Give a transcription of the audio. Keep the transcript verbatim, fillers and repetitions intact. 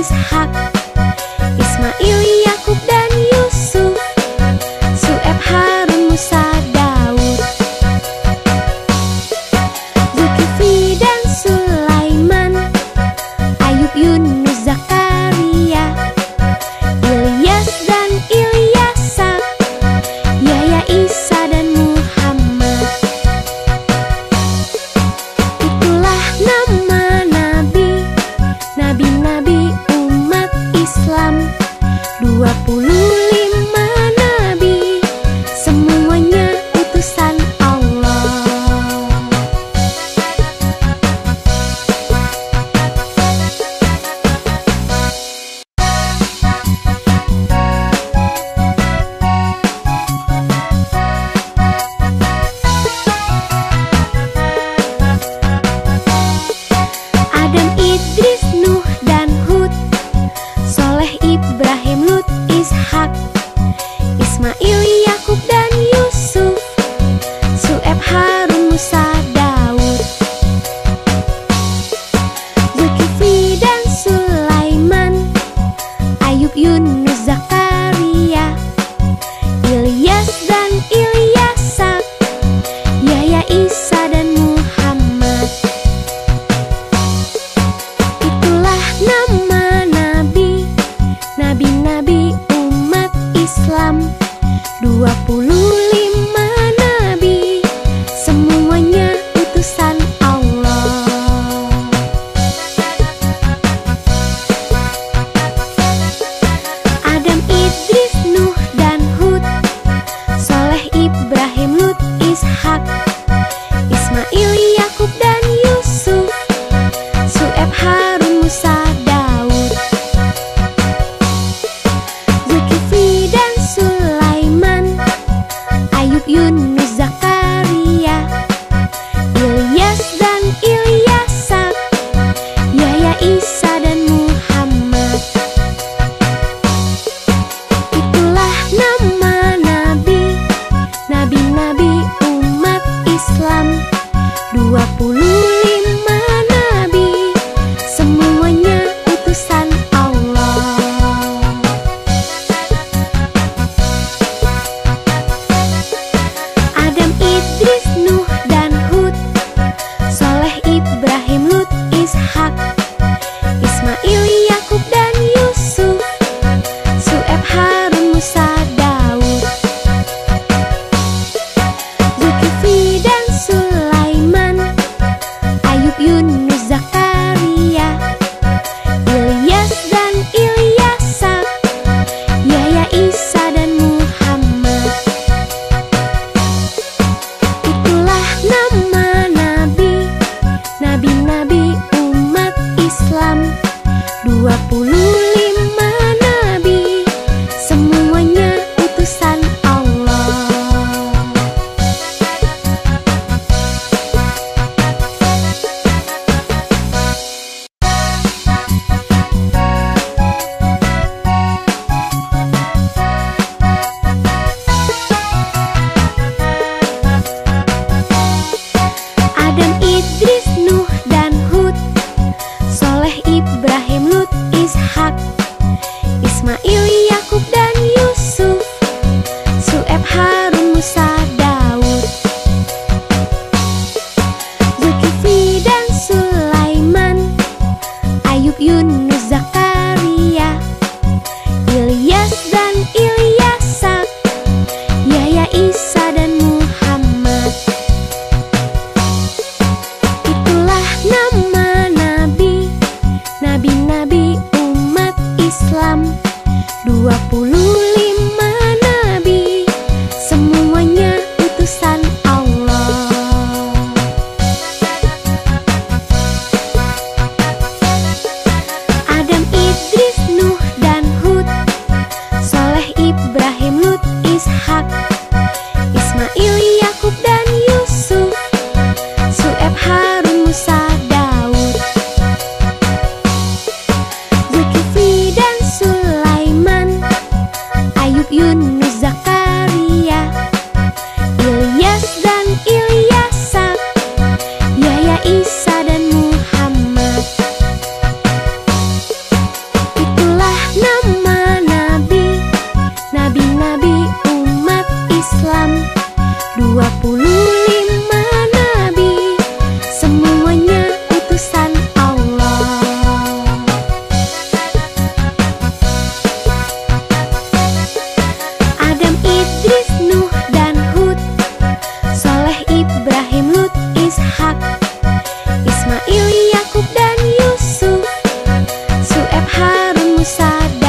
Ishak, Ismail, Yakub dan Yusuf, Syuaib, Harun, Musa, Daud, Zulkifli dan Sulaiman, Ayub, Yunus, Zakaria, Ilyas dan Ilyasa, Yahya, Isa dan Muhammad. Itulah nama nabi, nabi-nabi umat Islam. Dua puluh lima nabi, semuanya utusan Allah. Adam, Idris, Nuh dan Hud, Soleh, Ibrahim, Lut, Ishak, Ismail, Yakub dan Yusuf, Syuaib, Harun, Musa, Daud, Zulkifli dan Sulaiman, Ayub, Yunus, Zakaria, Ilyas dan Ilyasa, Yahya, Isa dan Muhammad. Itulah nama nabi, nabi-nabi umat Islam. Dua puluh lima nabi, semuanya utusan Allah. Adam, Idris, Nuh dan Hud, Soleh, Ibrahim, Lut, Ishak, Ismail, Yakub dan Yusuf, Syuaib, Harun, Musa, Daud, Zulkifli dan Sulaiman, Ayub, Yunus, Zakaria, Ilyas dan Ilyasa, Yahya, Isa dan Muhammad. Itulah nama nabi, nabi-nabi umat Islam. Dua puluh lima nabi, semuanya utusan Allah. Adam, Idris, Nuh dan Hud, Soleh, Ibrahim, Lut, Ishak, Ismail, Yakub dan Yusuf, Syuaib, Harun, Musa, Daud, Zulkifli dan Sulaiman, Ayub, Yunus, Zakaria, Ilyas dan Ilyasa, Yahya, Isa dan Muhammad. Itulah nama nabi, nabi-nabi umat Islam. Dua puluh lima nabi, semuanya utusan Allah. Adam, Idris, Nuh dan Hud, Soleh, Ibrahim, Lut, Ishak, Ismail, Yakub dan Yusuf, Syuaib, Harun, Musa, Daud, Zulkifli dan Sulaiman, Ayub, Yunus, Zakaria, Ilyas dan Ilyasa, Yahya, Isa dan Muhammad. Itulah nama nabi, nabi-nabi umat Islam. Islam. Dua puluh lima nabi, semuanya utusan Allah. Adam, Idris, Nuh, dan Hud, Soleh, Ibrahim, Lut, Ishak, Ismail, Yakub, dan Yusuf, Su'eb, Harun, Musa,